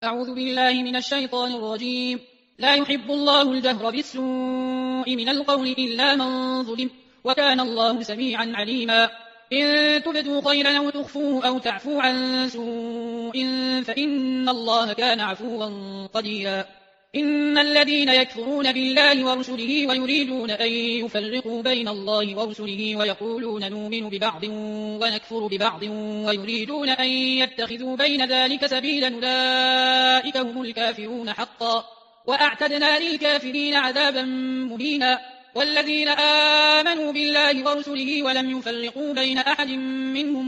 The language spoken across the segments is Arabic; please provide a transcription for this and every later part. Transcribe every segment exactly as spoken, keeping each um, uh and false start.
أعوذ بالله من الشيطان الرجيم. لا يحب الله الجهر بالسوء من القول إلا من ظلم، وكان الله سميعا عليما. إن تبدوا خيرا أو تخفوه أو تعفوا عن سوء فإن الله كان عفوا قديرا. إن الذين يكفرون بالله ورسله ويريدون أن يفرقوا بين الله ورسله ويقولون نؤمن ببعض ونكفر ببعض ويريدون أن يتخذوا بين ذلك سبيلا أولئك هم الكافرون حقا، وأعتدنا للكافرين عذابا مهينا. والذين آمنوا بالله ورسله ولم يفرقوا بين أحد منهم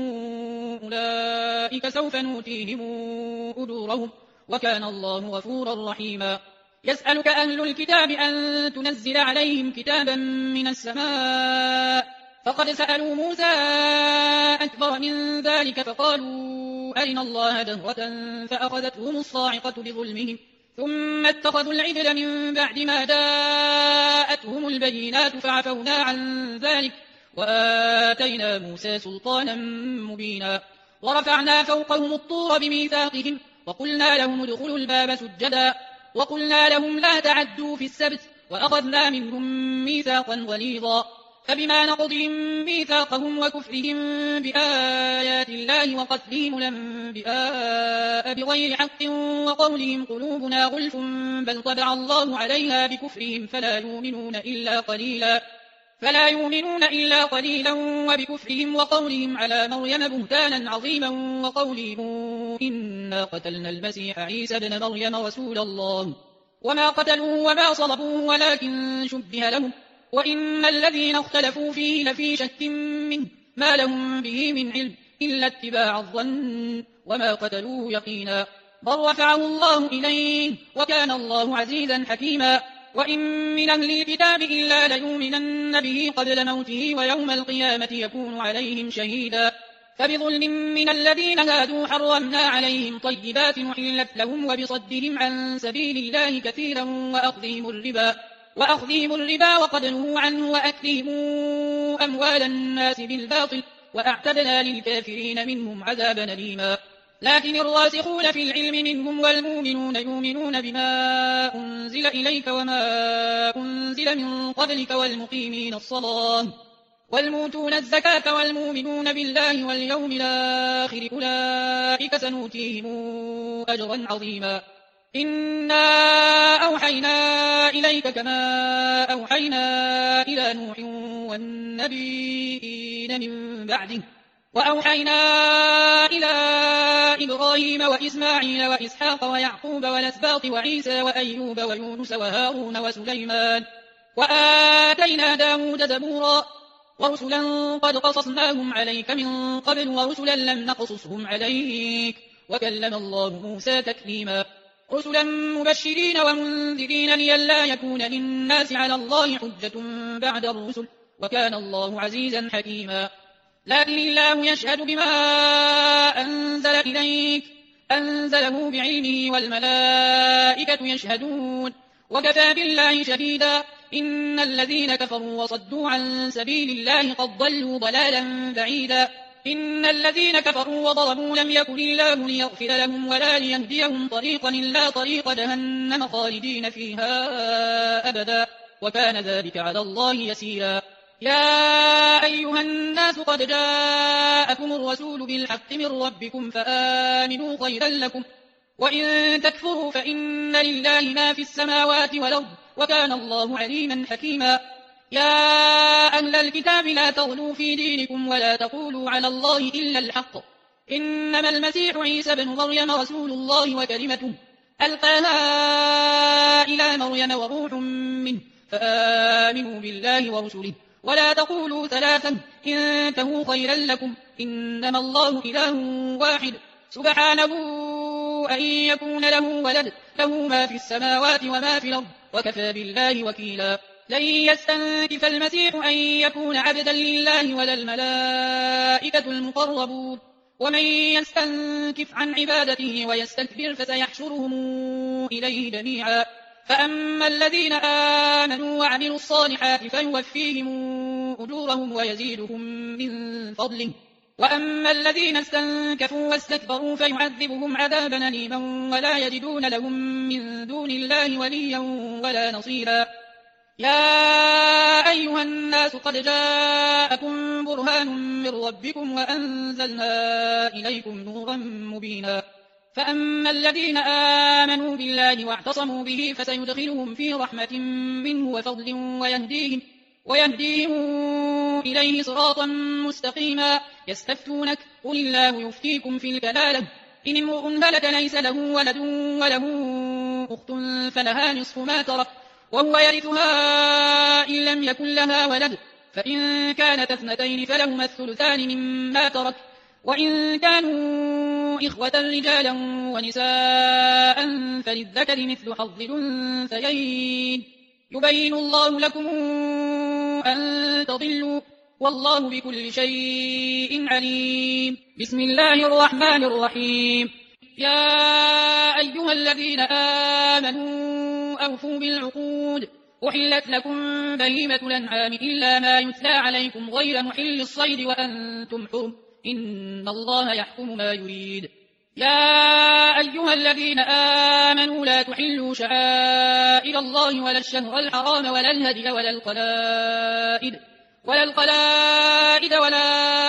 أولئك سوف نؤتيهم أجورهم، وكان الله غفورا رحيما. يسألك أهل الكتاب أن تنزل عليهم كتابا من السماء، فقد سألوا موسى أكبر من ذلك فقالوا أرنا الله جهرة فأخذتهم الصاعقة بظلمهم ثم اتخذوا العجل من بعد ما جاءتهم البينات فعفونا عن ذلك وآتينا موسى سلطانا مبينا. ورفعنا فوقهم الطور بميثاقهم وقلنا لهم ادخلوا الباب سجدا وقلنا لهم لا تعدوا في السبت وأخذنا منهم ميثاقا غليظا. فبما نقضهم ميثاقهم وكفرهم بآيات الله وقتلهم الأنبياء بغير حق وقولهم قلوبنا غلف بل طبع الله عليها بكفرهم فلا يؤمنون إلا قليلا فلا يؤمنون إلا قليلا وبكفرهم وقولهم على مريم بهتانا عظيما وقولهم إنا قتلنا المسيح عيسى ابن مريم رسول الله وما قتلوه وما صلبوه ولكن شبه لهم وإن الذين اختلفوا فيه لفي شك منه ما لهم به من علم إلا اتباع الظن وما قتلوه يقينا بل رفعه الله إليه وكان الله عزيزا حكيما. وإن من أهل الكتاب إلا ليؤمنن به قبل موته ويوم القيامة يكون عليهم شهيدا. فبظلم من الذين هادوا حرمنا عليهم طيبات أحلت لهم وبصدهم عن سبيل الله كثيرا وأخذهم الربا وأخذهم الربا وقد نهوا عنه وأكلهم أموال الناس بالباطل وأعتدنا للكافرين منهم عذابا أليما. لكن الراسخون في العلم منهم والمؤمنون يؤمنون بما أنزل إليك وما أنزل من قبلك والمقيمين الصلاة والموتون الزكاة والمؤمنون بالله واليوم الآخر أولئك سنؤتيهم أجرا عظيما. إنا أوحينا إليك كما أوحينا إلى نوح والنبيين من بعده وأوحينا إلى إبراهيم وإسماعيل وإسحاق ويعقوب والأسباط وعيسى وأيوب ويونس وهارون وسليمان وآتينا داود زبورا ورسلا قد قصصناهم عليك من قبل ورسلا لم نقصصهم عليك وكلم الله موسى تكليما. رسلا مبشرين ومنذرين لئلا يكون للناس على الله حجة بعد الرسل وكان الله عزيزا حكيما. لكن الله يشهد بما أنزل إليك أنزله بعلمه والملائكة يشهدون وكفى بالله شهيدا. إن الذين كفروا وصدوا عن سبيل الله قد ضلوا ضلالا بعيدا. إن الذين كفروا وظلموا لم يكن الله ليغفر لهم ولا ليهديهم طريقا إلا طريق جهنم خالدين فيها أبدا وكان ذلك على الله يسيرا. يا أيها الناس قد جاءكم الرسول بالحق من ربكم فآمنوا خيرا لكم وإن تكفروا فإن لله ما في السماوات والأرض وكان الله عليما حكيما. يا أهل الكتاب لا تغلوا في دينكم ولا تقولوا على الله إلا الحق إنما المسيح عيسى بن مريم رسول الله وكلمته ألقاها إلى مريم وروح منه فآمنوا بالله ورسله ولا تقولوا ثلاثا انتهوا خيرا لكم إنما الله إله واحد سبحانه أن يكون له ولد له ما في السماوات وما في الأرض وكفى بالله وكيلا. لن يستنكف المسيح أن يكون عبدا لله ولا الملائكة المقربون ومن يستنكف عن عبادته ويستكبر فسيحشرهم إليه جميعا. فأما الذين آمنوا وعملوا الصالحات فيوفيهم أجورهم ويزيدهم من فضله وأما الذين استنكفوا واستكبروا فيعذبهم عذابا أليما ولا يجدون لهم من دون الله وليا ولا نصيرا. يا أيها الناس قد جاءكم برهان من ربكم وأنزلنا إليكم نورا مبينا. فأما الذين آمنوا بالله واعتصموا به فسيدخلهم في رحمة منه وفضل ويهديهم, ويهديهم إليه صراطا مستقيما. يستفتونك قل الله يفتيكم في الكلالة إن امرؤ هلك ليس له ولد وله أخت فلها نصف ما ترك وهو يرثها إن لم يكن لها ولد فإن كانت اثنتين فلهما الثلثان مما ترك وإن كانوا إخوة رجالا ونساء فللذكر مثل حظ الأنثيين. يبين الله لكم أن تضلوا والله بكل شيء عليم. بسم الله الرحمن الرحيم. يا أيها الذين آمنوا أوفوا بالعقود أحلت لكم بهيمة الأنعام إلا ما يتلى عليكم غير محل الصيد وأنتم حرم إن الله يحكم ما يريد. يا أيها الذين آمنوا لا تحلوا شعائر الله ولا الشهر الحرام ولا الهدي ولا القلائد ولا القلائد ولا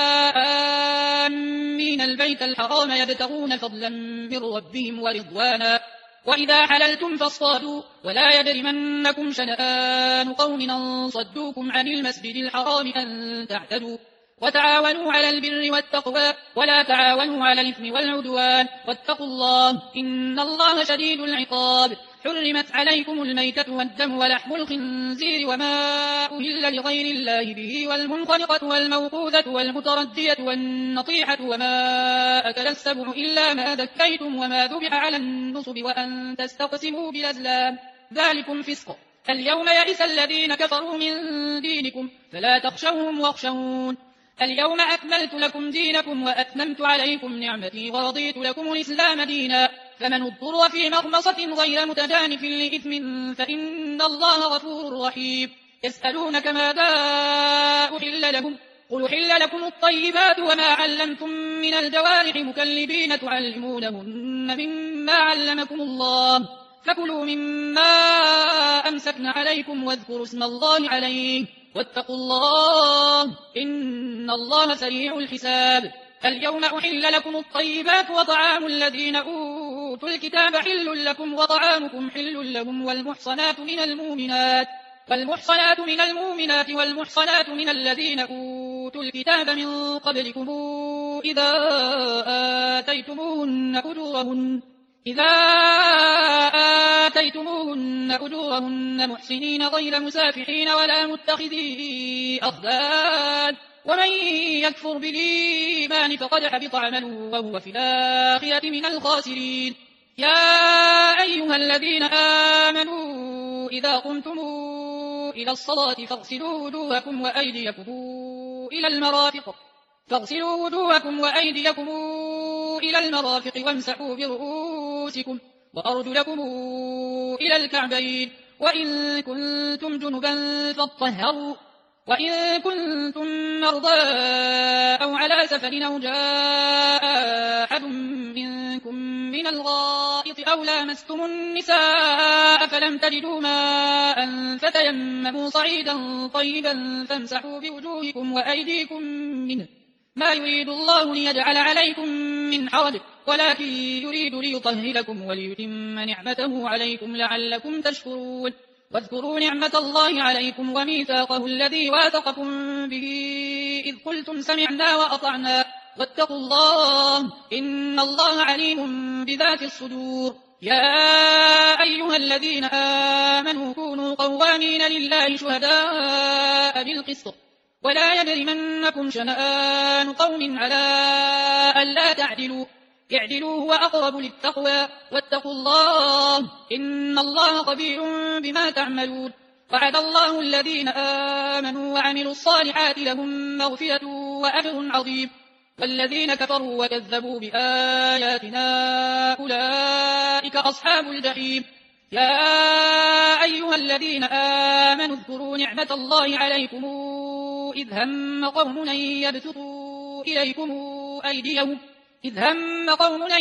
آمين البيت الحرام يبتغون فضلا من ربهم ورضوانا وإذا حللتم فاصطادوا ولا يجرمنكم شنآن قوم أن صدوكم عن المسجد الحرام أن تعتدوا وتعاونوا على البر والتقوى ولا تعاونوا على الإثم والعدوان واتقوا الله إن الله شديد العقاب. حرمت عليكم الميتة والدم ولحم الخنزير وما أهل لغير الله به والمنخنقة والموقوذة والمتردية والنطيحة وما أكل السبع إلا ما ذكيتم وما ذبح على النصب وأن تستقسموا بالأزلام ذلكم فسق. اليوم يئس الذين كفروا من دينكم فلا تخشوهم واخشون. اليوم أكملت لكم دينكم وأتممت عليكم نعمتي ورضيت لكم الإسلام دينا فمن اضطر في مخمصة غير متجانف لإثم فإن الله غفور رحيم. يسألونك ماذا أحل لهم قل أحل لكم الطيبات وما علمتم من الجوارح مكلبين تعلمونهن مما علمكم الله فكلوا مما أمسكن عليكم واذكروا اسم الله عليه واتقوا الله إن الله سريع الحساب. اليوم أحل لكم الطيبات وطعام الذين أوتوا الكتاب حل لكم وطعامكم حل لهم والمحصنات من المؤمنات والمحصنات من المؤمنات والمحصنات من الذين أوتوا الكتاب من قبلكم إذا آتيتموهن أجورهن إذا آتيتموهن أجورهن محسنين غير مسافحين ولا متخذي أخدان ومن يكفر بالإيمان فقد حبط عمله وهو في الآخرة من الخاسرين. يا أيها الذين آمنوا إذا قمتم إلى الصلاة فاغسلوا وجوهكم وأيديكم إلى المرافق فاغسلوا وجوهكم وأيديكم إلى المرافق وامسحوا برؤوسكم وأرجلكم إلى الكعبين وإن كنتم جنبا فاطهروا وإن كنتم مرضى أو على سفر أو جاء أحد منكم من الغائط أو لامستم النساء فلم تجدوا ماء فتيمموا صعيدا طيبا فامسحوا بوجوهكم وأيديكم منه ما يريد الله ليجعل عليكم من حرج ولكن يريد ليطهركم وليتم نعمته عليكم لعلكم تشكرون. واذكروا نعمة الله عليكم وميثاقه الذي واثقكم به إذ قلتم سمعنا وأطعنا واتقوا الله إن الله عليم بذات الصدور. يا أيها الذين آمنوا كونوا قوامين لله شهداء بالقسط ولا يجرمنكم شنآن قوم على ألا تعدلوا اعدلوا هو أقرب للتقوى واتقوا الله إن الله خبير بما تعملون. وعد الله الذين آمنوا وعملوا الصالحات لهم مغفرة وأجر عظيم والذين كفروا وكذبوا بآياتنا أولئك أصحاب الجحيم. يا أيها الذين آمنوا اذكروا نعمة الله عليكم إذ هم قوم أن يبسطوا إليكم أيديهم إذ هم قوم أن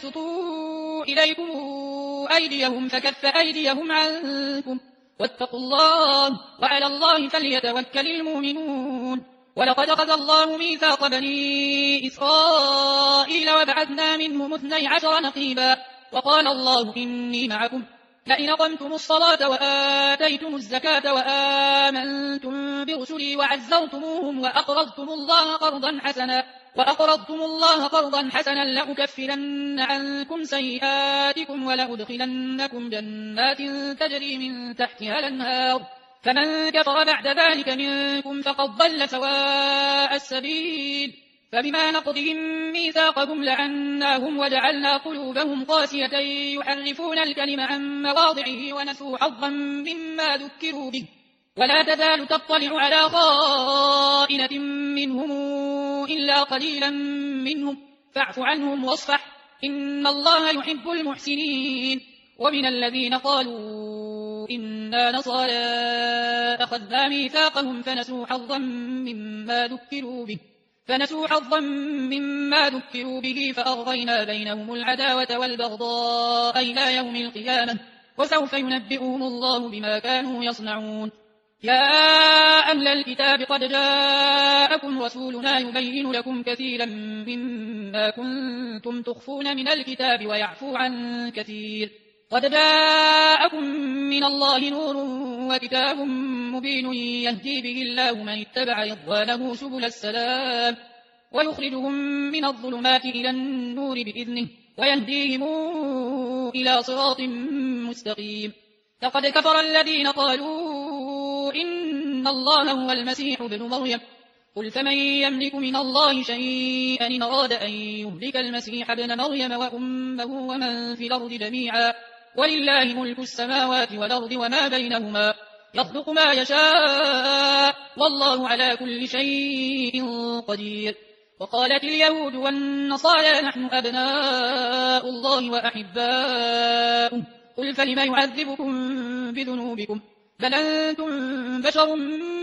يبسطوا إليكم أيديهم فكف أيديهم عنكم واتقوا الله وعلى الله فليتوكل المؤمنون. ولقد أخذ الله ميثاق بني إسرائيل وبعثنا منهم اثني عشر نقيبا وقال الله إني معكم لئن أقمتم الصلاة وآتيتم الزكاة وآمنتم برسلي وعزرتموهم وأقرضتم الله قرضا حسنا وأقرضتم الله قرضا حسنا لأكفرن عنكم سيئاتكم ولأدخلنكم جنات تجري من تحتها الأنهار فمن كفر بعد ذلك منكم فقد ضل سواء السبيل. فبما نقضهم ميثاقهم لعناهم وجعلنا قلوبهم قاسية يحرفون الكلم عن مواضعه ونسوا حظا مما ذكروا به ولا تزال تطلع على خائنة منهم إلا قليلا منهم فاعف عنهم واصفح إن الله يحب المحسنين. ومن الذين قالوا إنا نصارى أخذنا ميثاقهم فنسوا حظا مما ذكروا به فنسوا حظا مما ذكروا به فأغرينا بينهم العداوة والبغضاء إلى يوم القيامة وسوف ينبئهم الله بما كانوا يصنعون. يا أهل الكتاب قد جاءكم رسولنا يبين لكم كثيرا مما كنتم تخفون من الكتاب ويعفو عن كثير قد جاءكم من الله نور وكتاب مبين يهدي به الله من اتبع رضوانه سبل السلام ويخرجهم من الظلمات إلى النور بإذنه ويهديهم إلى صراط مستقيم. لقد كفر الذين قالوا إن الله هو المسيح ابن مريم قل فمن يملك من الله شيئا إن أراد أن يهلك المسيح ابن مريم وأمه ومن في الأرض جميعا ولله ملك السماوات والأرض وما بينهما يخلق ما يشاء والله على كل شيء قدير. وقالت اليهود والنصارى نحن أبناء الله وأحباؤه قل فلم يعذبكم بذنوبكم بل أنتم بشر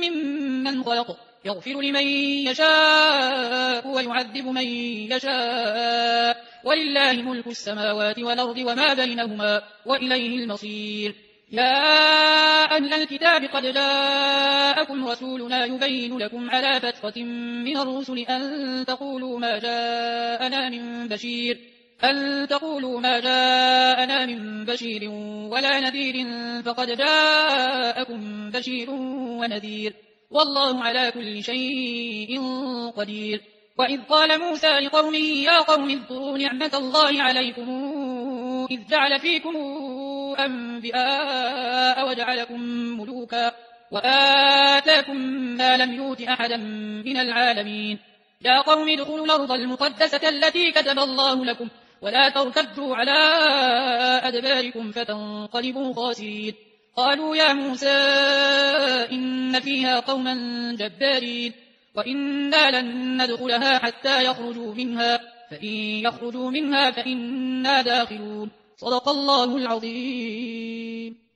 ممن خلق يغفر لمن يشاء ويعذب من يشاء ولله ملك السماوات والأرض وما بينهما وإليه المصير. يا أهل الكتاب قد جاءكم رسولنا يبين لكم على فترة من الرسل أن تقولوا ما جاءنا من بشير أن تقولوا ما جاءنا من بشير ولا نذير فقد جاءكم بشير ونذير والله على كل شيء قدير. وإذ قال موسى لقومه يا قوم اذكروا نعمة الله عليكم إذ جعل فيكم أنبياء وجعلكم ملوكا وآتاكم ما لم يؤت أحدا من العالمين. يا قوم ادخلوا الأرض المقدسة التي كتب الله لكم ولا ترتدوا على أدباركم فتنقلبوا خاسرين. قالوا يا موسى إن فيها قوما جبارين وإنا لن ندخلها حتى يخرجوا منها فإن يخرجوا منها فإنا داخلون. صدق الله العظيم.